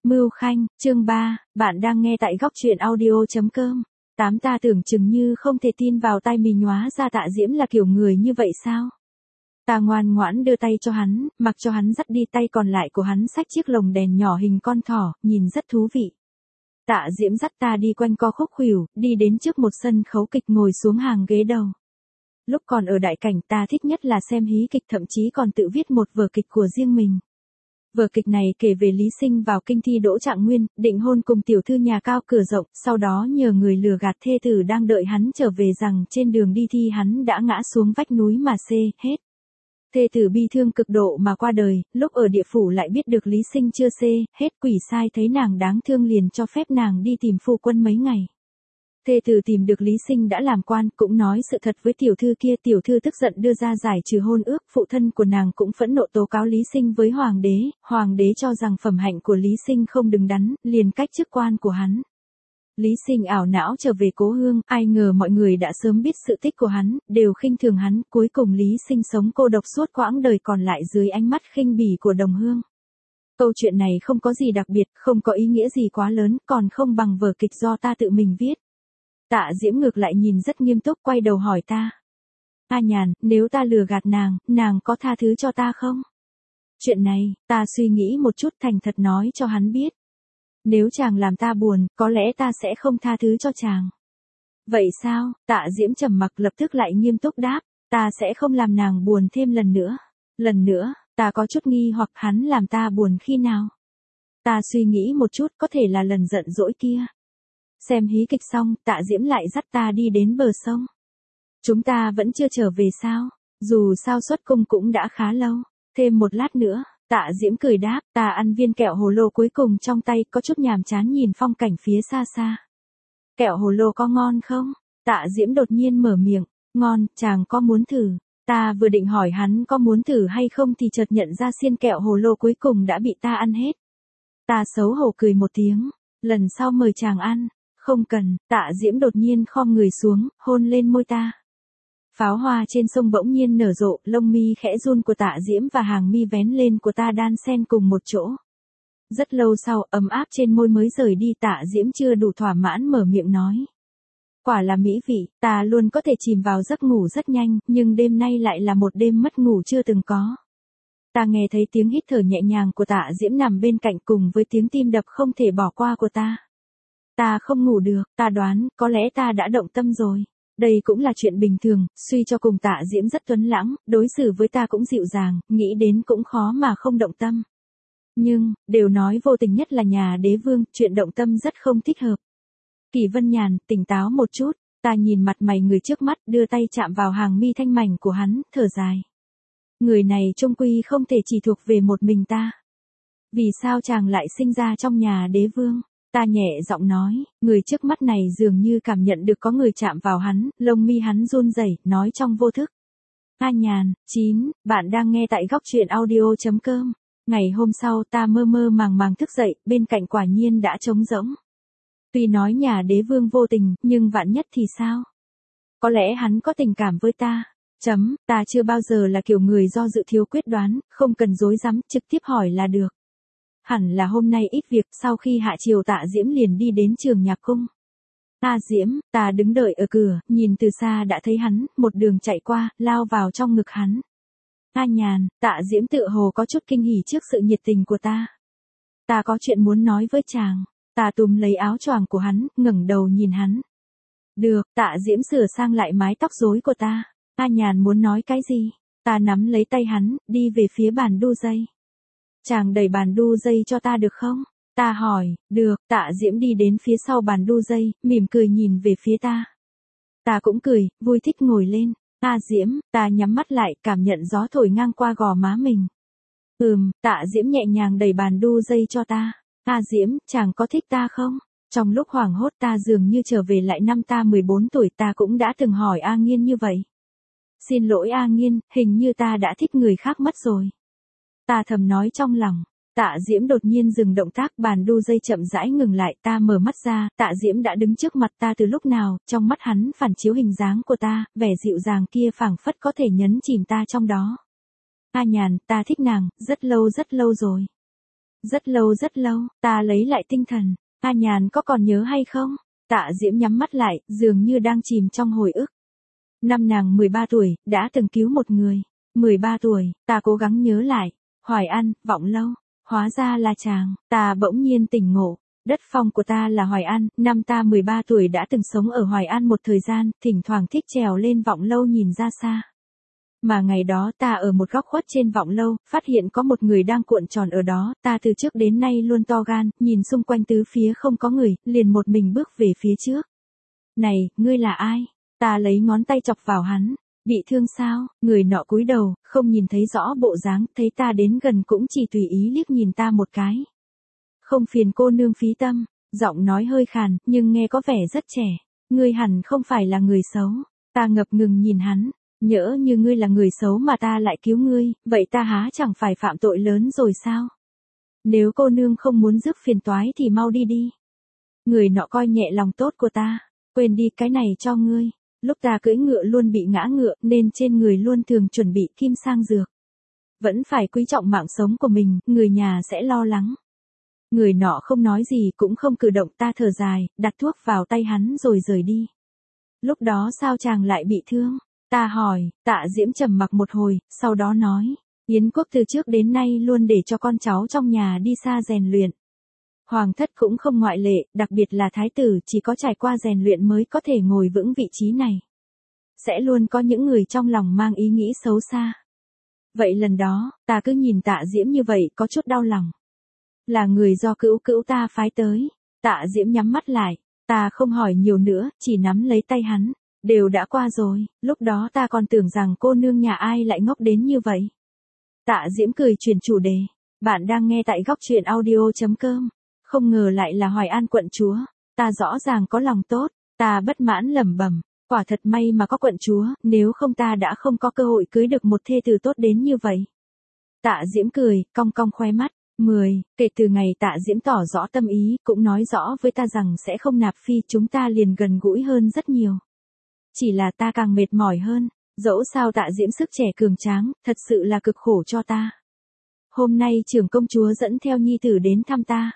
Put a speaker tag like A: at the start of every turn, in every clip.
A: Mưu Khanh, chương 3, bạn đang nghe tại góc truyện audio.com. Ta tưởng chừng như không thể tin vào tai mình, hóa ra Tạ Diễm là kiểu người như vậy sao? Ta ngoan ngoãn đưa tay cho hắn, mặc cho hắn dắt đi, tay còn lại của hắn xách chiếc lồng đèn nhỏ hình con thỏ, nhìn rất thú vị. Tạ Diễm dắt ta đi quanh co khúc khuỷu, đi đến trước một sân khấu kịch, ngồi xuống hàng ghế đầu. Lúc còn ở đại cảnh, ta thích nhất là xem hí kịch, thậm chí còn tự viết một vở kịch của riêng mình. Vở kịch này kể về Lý Sinh vào kinh thi đỗ trạng nguyên, định hôn cùng tiểu thư nhà cao cửa rộng, sau đó nhờ người lừa gạt thê tử đang đợi hắn trở về rằng trên đường đi thi hắn đã ngã xuống vách núi mà hết. Thê tử bi thương cực độ mà qua đời, lúc ở địa phủ lại biết được Lý Sinh chưa hết, quỷ sai thấy nàng đáng thương liền cho phép nàng đi tìm phu quân mấy ngày. Thê tử tìm được Lý Sinh đã làm quan, cũng nói sự thật với tiểu thư kia, tiểu thư tức giận đưa ra giải trừ hôn ước, phụ thân của nàng cũng phẫn nộ tố cáo Lý Sinh với hoàng đế cho rằng phẩm hạnh của Lý Sinh không đứng đắn, liền cách chức quan của hắn. Lý Sinh ảo não trở về cố hương, ai ngờ mọi người đã sớm biết sự tích của hắn, đều khinh thường hắn, cuối cùng Lý Sinh sống cô độc suốt quãng đời còn lại dưới ánh mắt khinh bỉ của đồng hương. Câu chuyện này không có gì đặc biệt, không có ý nghĩa gì quá lớn, còn không bằng vở kịch do ta tự mình viết. Tạ Diễm ngược lại nhìn rất nghiêm túc, quay đầu hỏi ta. A Nhàn, nếu ta lừa gạt nàng có tha thứ cho ta không? Chuyện này, ta suy nghĩ một chút, thành thật nói cho hắn biết. Nếu chàng làm ta buồn, có lẽ ta sẽ không tha thứ cho chàng. Vậy sao? Tạ Diễm trầm mặc, lập tức lại nghiêm túc đáp. Ta sẽ không làm nàng buồn thêm lần nữa. Lần nữa, ta có chút nghi hoặc, hắn làm ta buồn khi nào? Ta suy nghĩ một chút, có thể là lần giận dỗi kia. Xem hí kịch xong, Tạ Diễm lại dắt ta đi đến bờ sông. Chúng ta vẫn chưa trở về sao? Dù sao xuất cung cũng đã khá lâu. Thêm một lát nữa, Tạ Diễm cười đáp, ta ăn viên kẹo hồ lô cuối cùng trong tay, có chút nhàm chán nhìn phong cảnh phía xa xa. Kẹo hồ lô có ngon không? Tạ Diễm đột nhiên mở miệng, ngon, chàng có muốn thử? Ta vừa định hỏi hắn có muốn thử hay không thì chợt nhận ra xiên kẹo hồ lô cuối cùng đã bị ta ăn hết. Ta xấu hổ cười một tiếng, lần sau mời chàng ăn. Không cần. Tạ Diễm đột nhiên khom người xuống, hôn lên môi ta. Pháo hoa trên sông bỗng nhiên nở rộ, lông mi khẽ run của Tạ Diễm và hàng mi vén lên của ta đan xen cùng một chỗ. Rất lâu sau, ấm áp trên môi mới rời đi, Tạ Diễm chưa đủ thỏa mãn mở miệng nói. Quả là mỹ vị, ta luôn có thể chìm vào giấc ngủ rất nhanh, nhưng đêm nay lại là một đêm mất ngủ chưa từng có. Ta nghe thấy tiếng hít thở nhẹ nhàng của Tạ Diễm nằm bên cạnh cùng với tiếng tim đập không thể bỏ qua của ta. Ta không ngủ được, ta đoán, có lẽ ta đã động tâm rồi. Đây cũng là chuyện bình thường, suy cho cùng Tạ Diễm rất tuấn lãng, đối xử với ta cũng dịu dàng, nghĩ đến cũng khó mà không động tâm. Nhưng, đều nói vô tình nhất là nhà đế vương, chuyện động tâm rất không thích hợp. Kỳ Vân Nhàn, tỉnh táo một chút, ta nhìn mặt mày người trước mắt, đưa tay chạm vào hàng mi thanh mảnh của hắn, thở dài. Người này chung quy không thể chỉ thuộc về một mình ta. Vì sao chàng lại sinh ra trong nhà đế vương? Ta nhẹ giọng nói, người trước mắt này dường như cảm nhận được có người chạm vào hắn, lông mi hắn run rẩy, nói trong vô thức. A Nhàn, 9, bạn đang nghe tại góc truyện audio.com. Ngày hôm sau ta mơ mơ màng thức dậy, bên cạnh quả nhiên đã trống rỗng. Tuy nói nhà đế vương vô tình, nhưng vạn nhất thì sao? Có lẽ hắn có tình cảm với ta. Ta chưa bao giờ là kiểu người do dự thiếu quyết đoán, không cần dối rắm, trực tiếp hỏi là được. Hẳn là hôm nay ít việc, sau khi hạ chiều Tạ Diễm liền đi đến trường nhạc cung. Diễm, ta đứng đợi ở cửa, nhìn từ xa đã thấy hắn, một đường chạy qua, lao vào trong ngực hắn. Nhàn, Tạ Diễm tự hồ có chút kinh hỉ trước sự nhiệt tình của ta. Ta có chuyện muốn nói với chàng. Ta túm lấy áo choàng của hắn, ngẩng đầu nhìn hắn. Được, Tạ Diễm sửa sang lại mái tóc rối của ta. Nhàn muốn nói cái gì? Ta nắm lấy tay hắn, đi về phía bàn đu dây. Chàng đẩy bàn đu dây cho ta được không? Ta hỏi, được. Tạ Diễm đi đến phía sau bàn đu dây, mỉm cười nhìn về phía ta. Ta cũng cười, vui thích ngồi lên. Diễm, ta nhắm mắt lại, cảm nhận gió thổi ngang qua gò má mình. Tạ Diễm nhẹ nhàng đẩy bàn đu dây cho ta. Diễm, chàng có thích ta không? Trong lúc hoảng hốt ta dường như trở về lại năm ta 14 tuổi, ta cũng đã từng hỏi A Nghiên như vậy. Xin lỗi A Nghiên, hình như ta đã thích người khác mất rồi. Ta thầm nói trong lòng. Tạ Diễm đột nhiên dừng động tác, bàn đu dây chậm rãi ngừng lại, ta mở mắt ra, Tạ Diễm đã đứng trước mặt ta từ lúc nào, trong mắt hắn phản chiếu hình dáng của ta, vẻ dịu dàng kia phảng phất có thể nhấn chìm ta trong đó. Nhàn, ta thích nàng, rất lâu rồi. rất lâu, ta lấy lại tinh thần. A Nhàn có còn nhớ hay không? Tạ Diễm nhắm mắt lại, dường như đang chìm trong hồi ức. Năm nàng 13 tuổi, đã từng cứu một người. 13 tuổi, ta cố gắng nhớ lại. Hoài An, Vọng Lâu. Hóa ra là chàng, ta bỗng nhiên tỉnh ngộ. Đất phong của ta là Hoài An, năm ta 13 tuổi đã từng sống ở Hoài An một thời gian, thỉnh thoảng thích trèo lên Vọng Lâu nhìn ra xa. Mà ngày đó ta ở một góc khuất trên Vọng Lâu, phát hiện có một người đang cuộn tròn ở đó, ta từ trước đến nay luôn to gan, nhìn xung quanh tứ phía không có người, liền một mình bước về phía trước. Này, ngươi là ai? Ta lấy ngón tay chọc vào hắn. Bị thương sao? Người nọ cúi đầu, không nhìn thấy rõ bộ dáng, thấy ta đến gần cũng chỉ tùy ý liếc nhìn ta một cái. Không phiền cô nương phí tâm, giọng nói hơi khàn, nhưng nghe có vẻ rất trẻ. Ngươi hẳn không phải là người xấu. Ta ngập ngừng nhìn hắn. Nhỡ như ngươi là người xấu mà ta lại cứu ngươi, vậy ta há chẳng phải phạm tội lớn rồi sao? Nếu cô nương không muốn rước phiền toái thì mau đi đi. Người nọ coi nhẹ lòng tốt của ta. Quên đi, cái này cho ngươi. Lúc ta cưỡi ngựa luôn bị ngã ngựa nên trên người luôn thường chuẩn bị kim sang dược. Vẫn phải quý trọng mạng sống của mình, người nhà sẽ lo lắng. Người nọ không nói gì cũng không cử động, ta thở dài, đặt thuốc vào tay hắn rồi rời đi. Lúc đó sao chàng lại bị thương? Ta hỏi. Tạ Diễm trầm mặc một hồi, sau đó nói. Yến quốc từ trước đến nay luôn để cho con cháu trong nhà đi xa rèn luyện. Hoàng thất cũng không ngoại lệ, đặc biệt là thái tử chỉ có trải qua rèn luyện mới có thể ngồi vững vị trí này. Sẽ luôn có những người trong lòng mang ý nghĩ xấu xa. Vậy lần đó, ta cứ nhìn Tạ Diễm như vậy có chút đau lòng. Là người do cữu cữu ta phái tới. Tạ Diễm nhắm mắt lại. Ta không hỏi nhiều nữa, chỉ nắm lấy tay hắn. Đều đã qua rồi, lúc đó ta còn tưởng rằng cô nương nhà ai lại ngốc đến như vậy. Tạ Diễm cười chuyển chủ đề. Bạn đang nghe tại góc truyện audio.com. Không ngờ lại là Hoài An quận chúa. Ta rõ ràng có lòng tốt. Ta bất mãn lẩm bẩm. Quả thật may mà có quận chúa, nếu không ta đã không có cơ hội cưới được một thê tử tốt đến như vậy. Tạ Diễm cười, cong cong khóe mắt. 10. Kể từ ngày Tạ Diễm tỏ rõ tâm ý, cũng nói rõ với ta rằng sẽ không nạp phi, chúng ta liền gần gũi hơn rất nhiều. Chỉ là ta càng mệt mỏi hơn, dẫu sao Tạ Diễm sức trẻ cường tráng, thật sự là cực khổ cho ta. Hôm nay trưởng công chúa dẫn theo nhi tử đến thăm ta.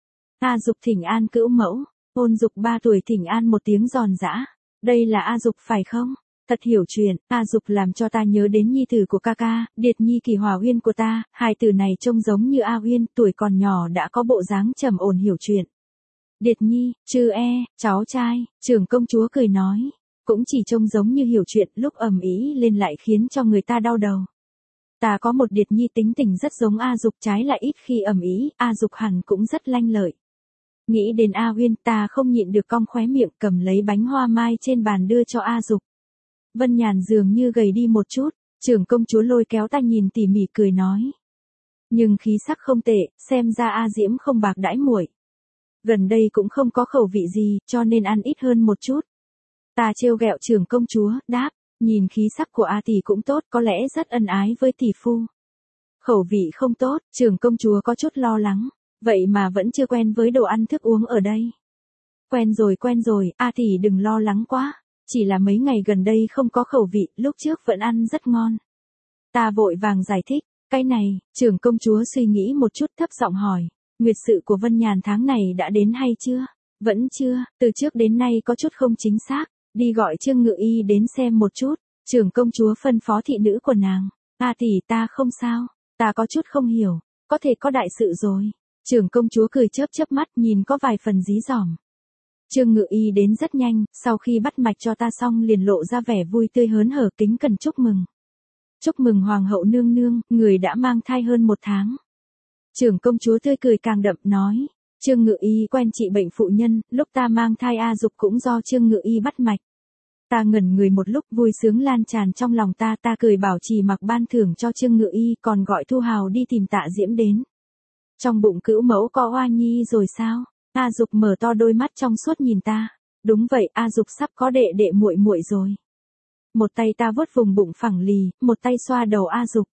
A: A Dục thỉnh an cữu mẫu, Ôn Dục 3 tuổi thỉnh an một tiếng giòn giã. Đây là A Dục phải không? Thật hiểu chuyện, A Dục làm cho ta nhớ đến nhi tử của ca ca, Điệt Nhi Kỳ Hòa Uyên của ta, hai từ này trông giống như A Uyên, tuổi còn nhỏ đã có bộ dáng trầm ổn hiểu chuyện. Điệt Nhi, cháu trai, trưởng công chúa cười nói. Cũng chỉ trông giống như hiểu chuyện, lúc ầm ĩ lên lại khiến cho người ta đau đầu. Ta có một Điệt Nhi tính tình rất giống A Dục, trái lại ít khi ầm ĩ, A Dục hẳn cũng rất lanh lợi. Nghĩ đến A Uyên, ta không nhịn được cong khóe miệng, cầm lấy bánh hoa mai trên bàn đưa cho A Dục. Vân Nhàn dường như gầy đi một chút, trưởng công chúa lôi kéo ta nhìn tỉ mỉ cười nói. Nhưng khí sắc không tệ, xem ra A Diễm không bạc đãi muội. Gần đây cũng không có khẩu vị gì, cho nên ăn ít hơn một chút. Ta trêu ghẹo trưởng công chúa, đáp, nhìn khí sắc của A tỷ cũng tốt, có lẽ rất ân ái với tỷ phu. Khẩu vị không tốt, trưởng công chúa có chút lo lắng, vậy mà vẫn chưa quen với đồ ăn thức uống ở đây. Quen rồi, A tỷ đừng lo lắng quá, chỉ là mấy ngày gần đây không có khẩu vị, lúc trước vẫn ăn rất ngon. Ta vội vàng giải thích, cái này, trưởng công chúa suy nghĩ một chút thấp giọng hỏi, nguyệt sự của Vân Nhàn tháng này đã đến hay chưa? Vẫn chưa, từ trước đến nay có chút không chính xác. Đi gọi Trương Ngự Y đến xem một chút, trưởng công chúa phân phó thị nữ của nàng. A tỷ ta không sao, ta có chút không hiểu, có thể có đại sự rồi. Trưởng công chúa cười chớp chớp mắt nhìn có vài phần dí dỏm. Trương Ngự Y đến rất nhanh, sau khi bắt mạch cho ta xong liền lộ ra vẻ vui tươi hớn hở kính cẩn chúc mừng. Chúc mừng Hoàng hậu nương nương, người đã mang thai hơn 1 tháng. Trưởng công chúa tươi cười càng đậm nói. Trương Ngự Y quen trị bệnh phụ nhân, lúc ta mang thai A Dục cũng do Trương Ngự Y bắt mạch. Ta ngẩn người một lúc, vui sướng lan tràn trong lòng ta cười bảo trì mặc ban thưởng cho Trương Ngự Y, còn gọi Thu Hào đi tìm Tạ Diễm đến. Trong bụng cữu mẫu có oa nhi rồi sao? A Dục mở to đôi mắt trong suốt nhìn ta. Đúng vậy, A Dục sắp có đệ đệ muội muội rồi. Một tay ta vuốt vùng bụng phẳng lì, một tay xoa đầu A Dục.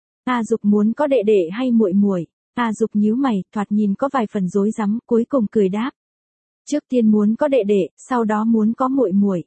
A: A Dục muốn có đệ đệ hay muội muội? A Dục nhíu mày, thoạt nhìn có vài phần rối rắm, cuối cùng cười đáp. Trước tiên muốn có đệ đệ, sau đó muốn có muội muội.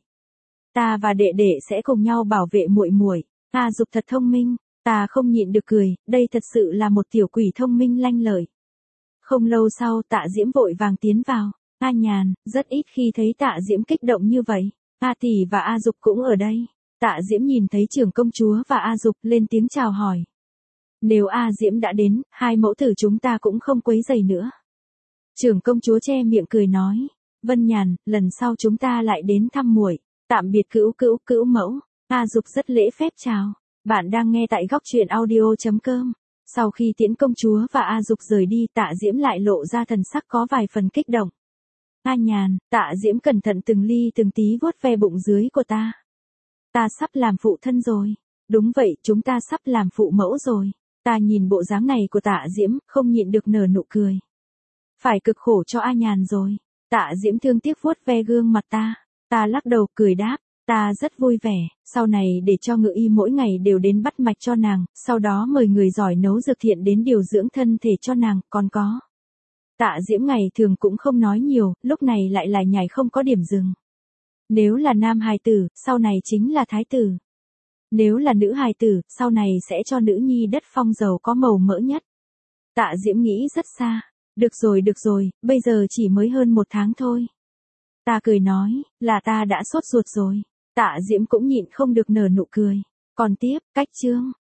A: Ta và đệ đệ sẽ cùng nhau bảo vệ muội muội. A Dục thật thông minh, ta không nhịn được cười, đây thật sự là một tiểu quỷ thông minh lanh lợi. Không lâu sau Tạ Diễm vội vàng tiến vào. A Nhàn, rất ít khi thấy Tạ Diễm kích động như vậy. A Tỷ và A Dục cũng ở đây. Tạ Diễm nhìn thấy trưởng công chúa và A Dục lên tiếng chào hỏi. Nếu A Diễm đã đến, hai mẫu tử chúng ta cũng không quấy rầy nữa. Trưởng công chúa che miệng cười nói. Vân Nhàn, lần sau chúng ta lại đến thăm muội. Tạm biệt cữu mẫu. A Dục rất lễ phép chào. Bạn đang nghe tại góc truyện audio.com. Sau khi tiễn công chúa và A Dục rời đi, Tạ Diễm lại lộ ra thần sắc có vài phần kích động. A Nhàn, Tạ Diễm cẩn thận từng ly từng tí vuốt ve bụng dưới của ta. Ta sắp làm phụ thân rồi. Đúng vậy, chúng ta sắp làm phụ mẫu rồi. Ta nhìn bộ dáng này của Tạ Diễm, không nhịn được nở nụ cười. Phải cực khổ cho A Nhàn rồi. Tạ Diễm thương tiếc vuốt ve gương mặt ta. Ta lắc đầu cười đáp. Ta rất vui vẻ, sau này để cho Ngự Y mỗi ngày đều đến bắt mạch cho nàng, sau đó mời người giỏi nấu dược thiện đến điều dưỡng thân thể cho nàng, còn có. Tạ Diễm ngày thường cũng không nói nhiều, lúc này lại lải nhải không có điểm dừng. Nếu là nam hài tử, sau này chính là thái tử. Nếu là nữ hài tử, sau này sẽ cho nữ nhi đất phong dầu có màu mỡ nhất. Tạ Diễm nghĩ rất xa. Được rồi, bây giờ chỉ mới hơn 1 tháng thôi. Ta cười nói, là ta đã sốt ruột rồi. Tạ Diễm cũng nhịn không được nở nụ cười. Còn tiếp, cách chương.